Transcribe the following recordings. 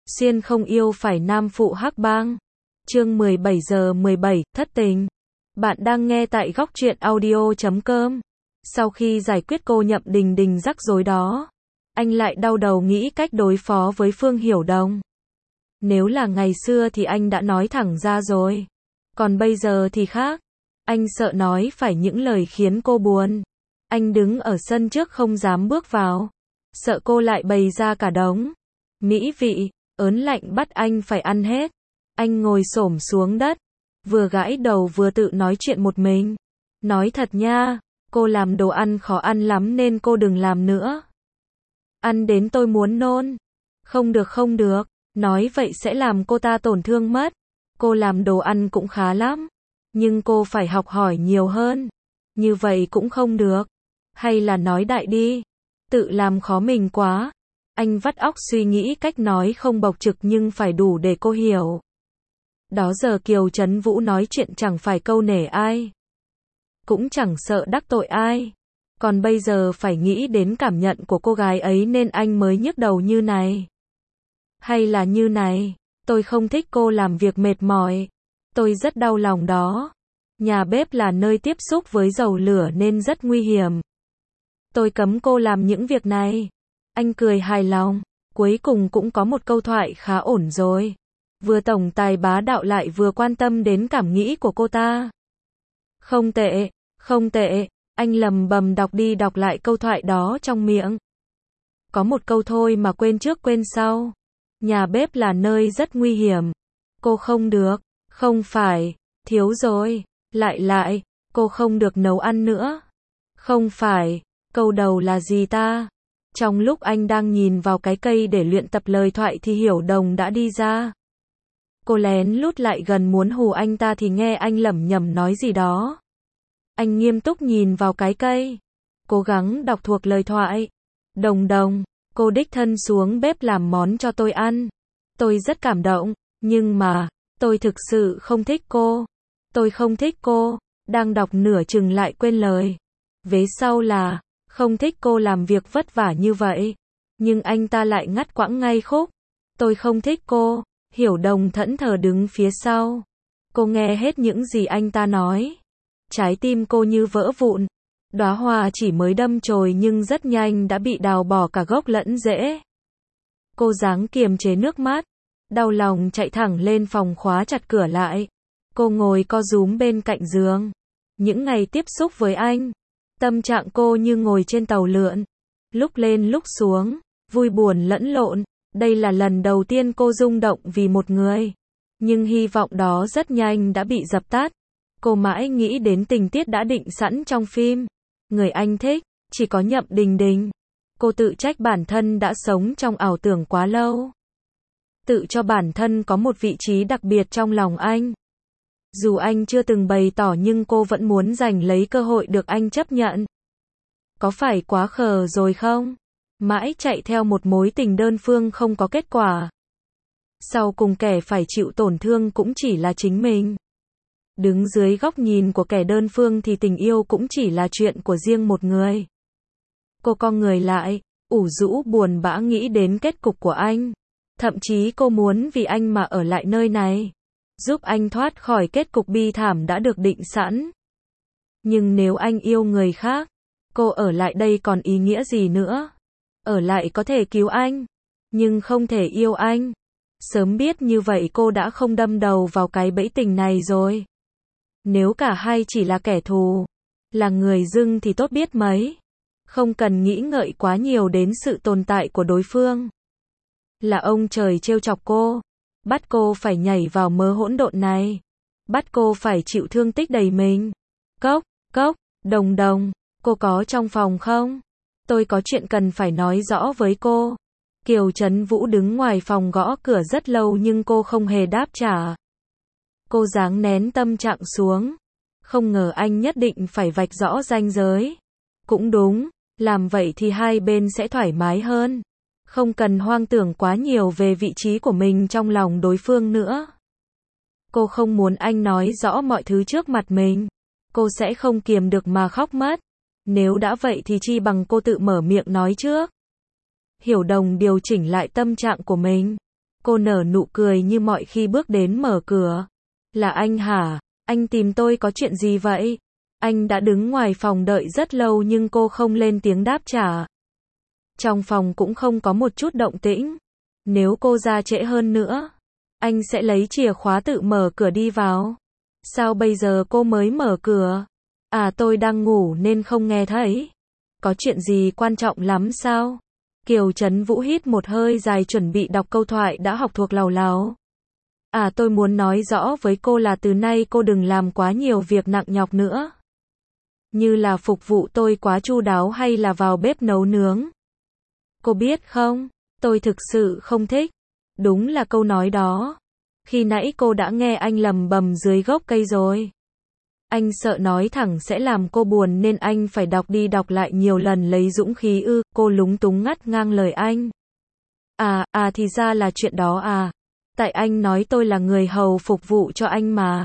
Xuyên không yêu phải nam phụ hắc bang. Chương 17 giờ 17, thất tình. Bạn đang nghe tại góc truyện audio.com. Sau khi giải quyết cô Nhậm Đình Đình rắc rối đó, anh lại đau đầu nghĩ cách đối phó với Phương Hiểu Đồng. Nếu là ngày xưa thì anh đã nói thẳng ra rồi. Còn bây giờ thì khác. Anh sợ nói phải những lời khiến cô buồn. Anh đứng ở sân trước không dám bước vào. Sợ cô lại bày ra cả đống mỹ vị, ớn lạnh bắt anh phải ăn hết. Anh ngồi xổm xuống đất, vừa gãi đầu vừa tự nói chuyện một mình. Nói thật nha, cô làm đồ ăn khó ăn lắm nên cô đừng làm nữa. Ăn đến tôi muốn nôn. Không được không được, nói vậy sẽ làm cô ta tổn thương mất. Cô làm đồ ăn cũng khá lắm, nhưng cô phải học hỏi nhiều hơn. Như vậy cũng không được. Hay là nói đại đi, tự làm khó mình quá. Anh vắt óc suy nghĩ cách nói không bộc trực nhưng phải đủ để cô hiểu. Đó giờ Kiều Trấn Vũ nói chuyện chẳng phải câu nể ai, cũng chẳng sợ đắc tội ai. Còn bây giờ phải nghĩ đến cảm nhận của cô gái ấy nên anh mới nhức đầu như này. Hay là như này, tôi không thích cô làm việc mệt mỏi. Tôi rất đau lòng đó. Nhà bếp là nơi tiếp xúc với dầu lửa nên rất nguy hiểm. Tôi cấm cô làm những việc này. Anh cười hài lòng. Cuối cùng cũng có một câu thoại khá ổn rồi. Vừa tổng tài bá đạo lại vừa quan tâm đến cảm nghĩ của cô ta. Không tệ, không tệ. Anh lầm bầm đọc đi đọc lại câu thoại đó trong miệng. Có một câu thôi mà quên trước quên sau. Nhà bếp là nơi rất nguy hiểm. Cô không được. Không phải. Thiếu rồi. Lại. Cô không được nấu ăn nữa. Không phải. Câu đầu là gì ta? Trong lúc anh đang nhìn vào cái cây để luyện tập lời thoại thì Hiểu Đồng đã đi ra. Cô lén lút lại gần muốn hù anh ta thì nghe anh lẩm nhẩm nói gì đó. Anh nghiêm túc nhìn vào cái cây, cố gắng đọc thuộc lời thoại. Đồng, cô đích thân xuống bếp làm món cho tôi ăn. Tôi rất cảm động, nhưng mà, tôi thực sự không thích cô. Tôi không thích cô. Đang đọc nửa chừng lại quên lời. Vế sau là, không thích cô làm việc vất vả như vậy. Nhưng anh ta lại ngắt quãng ngay khúc. Tôi không thích cô. Hiểu Đồng thẫn thờ đứng phía sau. Cô nghe hết những gì anh ta nói. Trái tim cô như vỡ vụn. Đóa hoa chỉ mới đâm chồi nhưng rất nhanh đã bị đào bỏ cả gốc lẫn rễ. Cô ráng kiềm chế nước mắt. Đau lòng chạy thẳng lên phòng khóa chặt cửa lại. Cô ngồi co rúm bên cạnh giường. Những ngày tiếp xúc với anh, tâm trạng cô như ngồi trên tàu lượn. Lúc lên lúc xuống, vui buồn lẫn lộn. Đây là lần đầu tiên cô rung động vì một người. Nhưng hy vọng đó rất nhanh đã bị dập tắt. Cô mãi nghĩ đến tình tiết đã định sẵn trong phim. Người anh thích, chỉ có Nhậm Đình Đình. Cô tự trách bản thân đã sống trong ảo tưởng quá lâu. Tự cho bản thân có một vị trí đặc biệt trong lòng anh. Dù anh chưa từng bày tỏ nhưng cô vẫn muốn giành lấy cơ hội được anh chấp nhận. Có phải quá khờ rồi không? Mãi chạy theo một mối tình đơn phương không có kết quả. Sau cùng kẻ phải chịu tổn thương cũng chỉ là chính mình. Đứng dưới góc nhìn của kẻ đơn phương thì tình yêu cũng chỉ là chuyện của riêng một người. Cô cong người lại, ủ rũ buồn bã nghĩ đến kết cục của anh. Thậm chí cô muốn vì anh mà ở lại nơi này. Giúp anh thoát khỏi kết cục bi thảm đã được định sẵn. Nhưng nếu anh yêu người khác, cô ở lại đây còn ý nghĩa gì nữa? Ở lại có thể cứu anh, nhưng không thể yêu anh. Sớm biết như vậy cô đã không đâm đầu vào cái bẫy tình này rồi. Nếu cả hai chỉ là kẻ thù, là người dưng thì tốt biết mấy. Không cần nghĩ ngợi quá nhiều đến sự tồn tại của đối phương. Là ông trời trêu chọc cô, bắt cô phải nhảy vào mớ hỗn độn này. Bắt cô phải chịu thương tích đầy mình. Cốc, Đồng, cô có trong phòng không? Tôi có chuyện cần phải nói rõ với cô. Kiều Trấn Vũ đứng ngoài phòng gõ cửa rất lâu nhưng cô không hề đáp trả. Cô ráng nén tâm trạng xuống. Không ngờ anh nhất định phải vạch rõ ranh giới. Cũng đúng, làm vậy thì hai bên sẽ thoải mái hơn. Không cần hoang tưởng quá nhiều về vị trí của mình trong lòng đối phương nữa. Cô không muốn anh nói rõ mọi thứ trước mặt mình. Cô sẽ không kiềm được mà khóc mất. Nếu đã vậy thì chi bằng cô tự mở miệng nói trước. Hiểu Đồng điều chỉnh lại tâm trạng của mình. Cô nở nụ cười như mọi khi bước đến mở cửa. Là anh hả? Anh tìm tôi có chuyện gì vậy? Anh đã đứng ngoài phòng đợi rất lâu nhưng cô không lên tiếng đáp trả. Trong phòng cũng không có một chút động tĩnh. Nếu cô ra trễ hơn nữa, anh sẽ lấy chìa khóa tự mở cửa đi vào. Sao bây giờ cô mới mở cửa? À, tôi đang ngủ nên không nghe thấy. Có chuyện gì quan trọng lắm sao? Kiều Trấn Vũ hít một hơi dài chuẩn bị đọc câu thoại đã học thuộc làu láo. À, tôi muốn nói rõ với cô là từ nay cô đừng làm quá nhiều việc nặng nhọc nữa. Như là phục vụ tôi quá chu đáo hay là vào bếp nấu nướng. Cô biết không, tôi thực sự không thích. Đúng là câu nói đó. Khi nãy cô đã nghe anh lầm bầm dưới gốc cây rồi. Anh sợ nói thẳng sẽ làm cô buồn nên anh phải đọc đi đọc lại nhiều lần lấy dũng khí cô lúng túng ngắt ngang lời anh. Thì ra là chuyện đó à. Tại anh nói tôi là người hầu phục vụ cho anh mà.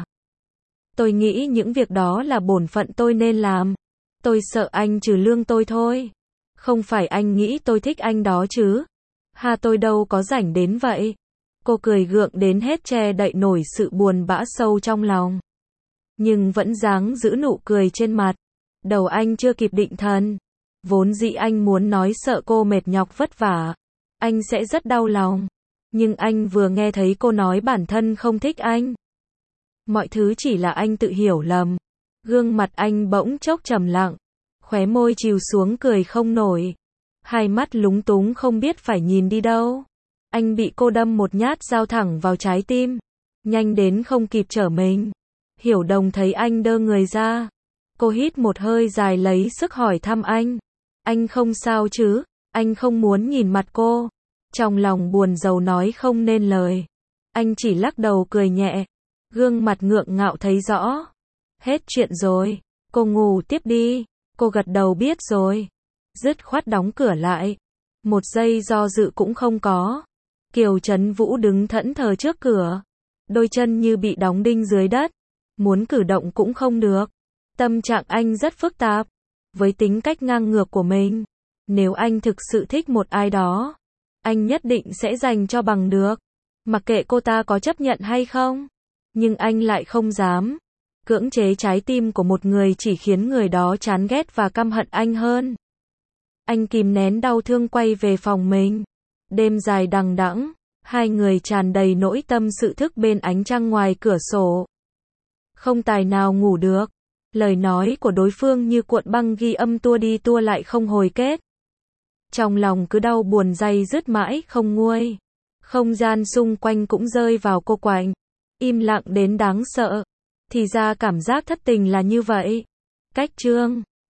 Tôi nghĩ những việc đó là bổn phận tôi nên làm. Tôi sợ anh trừ lương tôi thôi. Không phải anh nghĩ tôi thích anh đó chứ. Tôi đâu có rảnh đến vậy. Cô cười gượng đến hết che đậy nổi sự buồn bã sâu trong lòng. Nhưng vẫn dáng giữ nụ cười trên mặt. Đầu anh chưa kịp định thần. Vốn dĩ anh muốn nói sợ cô mệt nhọc vất vả. Anh sẽ rất đau lòng. Nhưng anh vừa nghe thấy cô nói bản thân không thích anh. Mọi thứ chỉ là anh tự hiểu lầm. Gương mặt anh bỗng chốc trầm lặng. Khóe môi chìu xuống cười không nổi. Hai mắt lúng túng không biết phải nhìn đi đâu. Anh bị cô đâm một nhát dao thẳng vào trái tim. Nhanh đến không kịp trở mình. Hiểu Đồng thấy anh đơ người ra. Cô hít một hơi dài lấy sức hỏi thăm anh. Anh không sao chứ? Anh không muốn nhìn mặt cô. Trong lòng buồn rầu nói không nên lời. Anh chỉ lắc đầu cười nhẹ. Gương mặt ngượng ngạo thấy rõ. Hết chuyện rồi. Cô ngủ tiếp đi. Cô gật đầu biết rồi. Dứt khoát đóng cửa lại. Một giây do dự cũng không có. Kiều Trấn Vũ đứng thẫn thờ trước cửa. Đôi chân như bị đóng đinh dưới đất. Muốn cử động cũng không được. Tâm trạng anh rất phức tạp. Với tính cách ngang ngược của mình. Nếu anh thực sự thích một ai đó. Anh nhất định sẽ dành cho bằng được. Mặc kệ cô ta có chấp nhận hay không. Nhưng anh lại không dám. Cưỡng chế trái tim của một người chỉ khiến người đó chán ghét và căm hận anh hơn. Anh kìm nén đau thương quay về phòng mình. Đêm dài đằng đẵng. Hai người tràn đầy nỗi tâm sự thức bên ánh trăng ngoài cửa sổ. Không tài nào ngủ được. Lời nói của đối phương như cuộn băng ghi âm tua đi tua lại không hồi kết. Trong lòng cứ đau buồn day dứt mãi không nguôi. Không gian xung quanh cũng rơi vào cô quạnh. Im lặng đến đáng sợ. Thì ra cảm giác thất tình là như vậy. Cách chương